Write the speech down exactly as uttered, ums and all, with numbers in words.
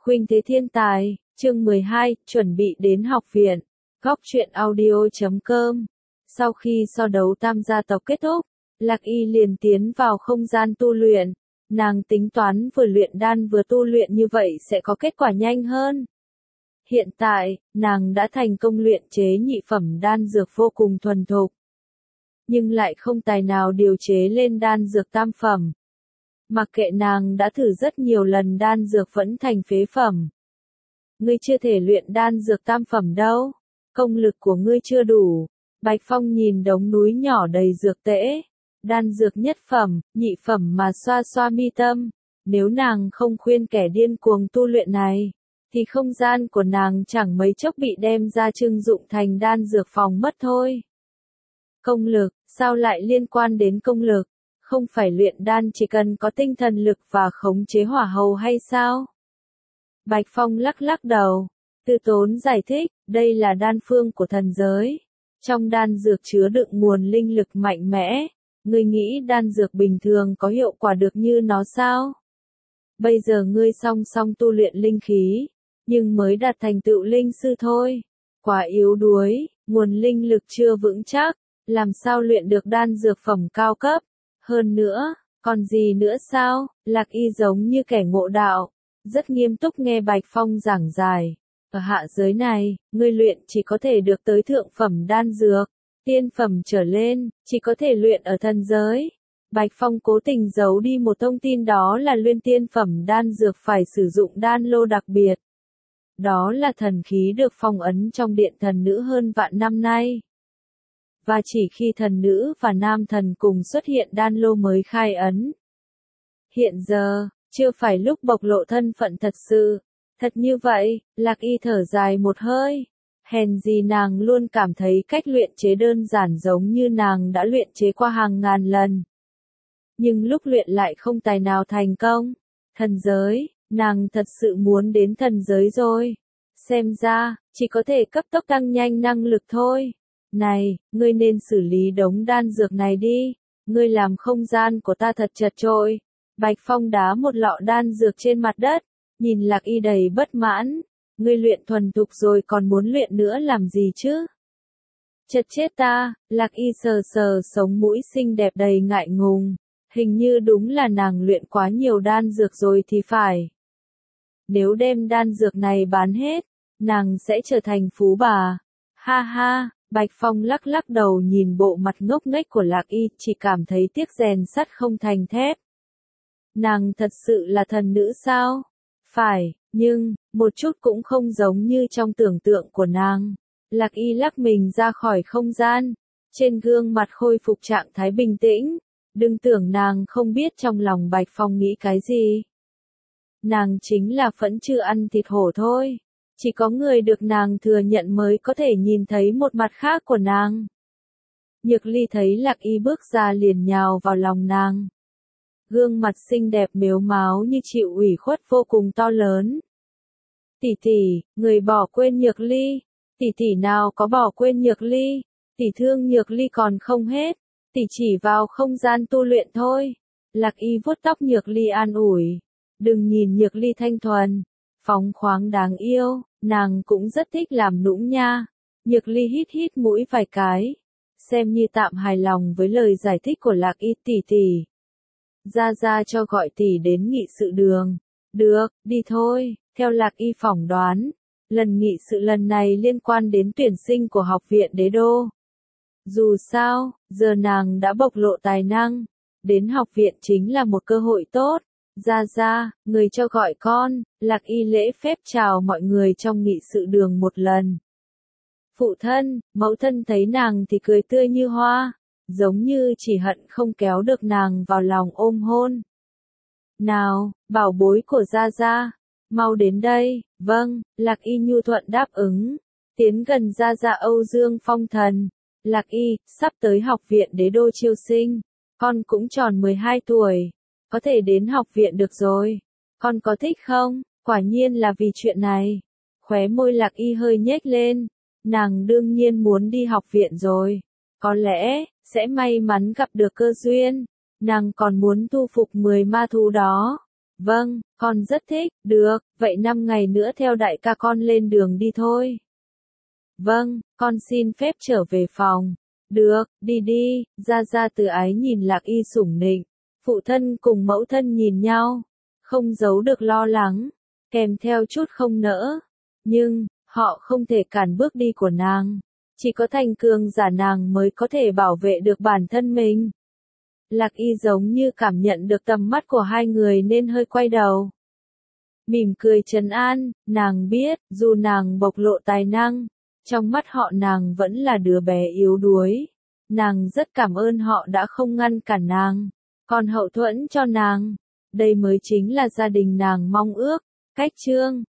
Khuynh thế thiên tài, chương mười hai, chuẩn bị đến học viện. Góc truyện audio chấm com. Sau khi so đấu tam gia tộc kết thúc, Lạc Y liền tiến vào không gian tu luyện. Nàng tính toán vừa luyện đan vừa tu luyện như vậy sẽ có kết quả nhanh hơn. Hiện tại, nàng đã thành công luyện chế nhị phẩm đan dược vô cùng thuần thục. Nhưng lại không tài nào điều chế lên đan dược tam phẩm. Mặc kệ nàng đã thử rất nhiều lần đan dược vẫn thành phế phẩm. Ngươi chưa thể luyện đan dược tam phẩm đâu, công lực của ngươi chưa đủ. Bạch Phong nhìn đống núi nhỏ đầy dược tễ, đan dược nhất phẩm, nhị phẩm mà xoa xoa mi tâm. Nếu nàng không khuyên kẻ điên cuồng tu luyện này, thì không gian của nàng chẳng mấy chốc bị đem ra trưng dụng thành đan dược phòng mất thôi. Công lực, sao lại liên quan đến công lực? Không phải luyện đan chỉ cần có tinh thần lực và khống chế hỏa hầu hay sao? Bạch Phong lắc lắc đầu, Tư Tốn giải thích, đây là đan phương của thần giới. Trong đan dược chứa đựng nguồn linh lực mạnh mẽ, ngươi nghĩ đan dược bình thường có hiệu quả được như nó sao? Bây giờ ngươi song song tu luyện linh khí, nhưng mới đạt thành tựu linh sư thôi. Quá yếu đuối, nguồn linh lực chưa vững chắc, làm sao luyện được đan dược phẩm cao cấp? Hơn nữa, còn gì nữa sao? Lạc Y giống như kẻ ngộ đạo, rất nghiêm túc nghe Bạch Phong giảng giải. Ở hạ giới này, ngươi luyện chỉ có thể được tới thượng phẩm đan dược, tiên phẩm trở lên, chỉ có thể luyện ở thần giới. Bạch Phong cố tình giấu đi một thông tin, đó là luyện tiên phẩm đan dược phải sử dụng đan lô đặc biệt. Đó là thần khí được phong ấn trong điện thần nữ hơn vạn năm nay. Và chỉ khi thần nữ và nam thần cùng xuất hiện đan lô mới khai ấn. Hiện giờ, chưa phải lúc bộc lộ thân phận thật sự. Thật như vậy, Lạc Y thở dài một hơi. Hèn gì nàng luôn cảm thấy cách luyện chế đơn giản giống như nàng đã luyện chế qua hàng ngàn lần. Nhưng lúc luyện lại không tài nào thành công. Thần giới, nàng thật sự muốn đến thần giới rồi. Xem ra, chỉ có thể cấp tốc tăng nhanh năng lực thôi. Này, ngươi nên xử lý đống đan dược này đi. Ngươi làm không gian của ta thật chật chội. Bạch Phong đá một lọ đan dược trên mặt đất. Nhìn Lạc Y đầy bất mãn. Ngươi luyện thuần thục rồi còn muốn luyện nữa làm gì chứ? Chật chết ta. Lạc Y sờ sờ sống mũi xinh đẹp đầy ngại ngùng. Hình như đúng là nàng luyện quá nhiều đan dược rồi thì phải. Nếu đem đan dược này bán hết, nàng sẽ trở thành phú bà. Ha ha. Bạch Phong lắc lắc đầu nhìn bộ mặt ngốc nghếch của Lạc Y, chỉ cảm thấy tiếc rèn sắt không thành thép. Nàng thật sự là thần nữ sao? Phải, nhưng, một chút cũng không giống như trong tưởng tượng của nàng. Lạc Y lắc mình ra khỏi không gian, trên gương mặt khôi phục trạng thái bình tĩnh. Đừng tưởng nàng không biết trong lòng Bạch Phong nghĩ cái gì. Nàng chính là phẫn chưa ăn thịt hổ thôi. Chỉ có người được nàng thừa nhận mới có thể nhìn thấy một mặt khác của nàng. Nhược Ly thấy Lạc Y bước ra liền nhào vào lòng nàng. Gương mặt xinh đẹp mếu máo như chịu ủy khuất vô cùng to lớn. Tỷ tỷ, người bỏ quên Nhược Ly. Tỷ tỷ nào có bỏ quên Nhược Ly. Tỷ thương Nhược Ly còn không hết. Tỷ chỉ vào không gian tu luyện thôi. Lạc Y vuốt tóc Nhược Ly an ủi. Đừng nhìn Nhược Ly thanh thuần, phóng khoáng đáng yêu, nàng cũng rất thích làm nũng nha. Nhược Ly hít hít mũi vài cái, xem như tạm hài lòng với lời giải thích của Lạc Y. Tỷ tỷ, ra ra cho gọi tỷ đến nghị sự đường. Được, đi thôi. Theo Lạc Y phỏng đoán, lần nghị sự lần này liên quan đến tuyển sinh của học viện Đế Đô. Dù sao, giờ nàng đã bộc lộ tài năng, đến học viện chính là một cơ hội tốt. Ra ra, người cho gọi con. Lạc Y lễ phép chào mọi người trong nghị sự đường một lần. Phụ thân, mẫu thân thấy nàng thì cười tươi như hoa, giống như chỉ hận không kéo được nàng vào lòng ôm hôn. Nào, bảo bối của Gia Gia, mau đến đây. Vâng. Lạc Y nhu thuận đáp ứng, tiến gần Gia Gia. Âu Dương Phong Thần. Lạc Y, sắp tới học viện Đế Đô chiêu sinh, con cũng tròn mười hai tuổi, có thể đến học viện được rồi. Con có thích không? Quả nhiên là vì chuyện này. Khóe môi Lạc Y hơi nhếch lên, nàng đương nhiên muốn đi học viện rồi. Có lẽ sẽ may mắn gặp được cơ duyên. Nàng còn muốn thu phục mười ma thú đó. Vâng, con rất thích, được, vậy năm ngày nữa theo đại ca con lên đường đi thôi. Vâng, con xin phép trở về phòng. Được, đi đi, Gia Gia từ ái nhìn Lạc Y sủng nịnh. Phụ thân cùng mẫu thân nhìn nhau, không giấu được lo lắng, kèm theo chút không nỡ. Nhưng, họ không thể cản bước đi của nàng. Chỉ có thành cường giả nàng mới có thể bảo vệ được bản thân mình. Lạc Y giống như cảm nhận được tầm mắt của hai người nên hơi quay đầu. Mỉm cười trấn an, nàng biết, dù nàng bộc lộ tài năng, trong mắt họ nàng vẫn là đứa bé yếu đuối. Nàng rất cảm ơn họ đã không ngăn cản nàng, còn hậu thuẫn cho nàng. Đây mới chính là gia đình nàng mong ước. Cách chương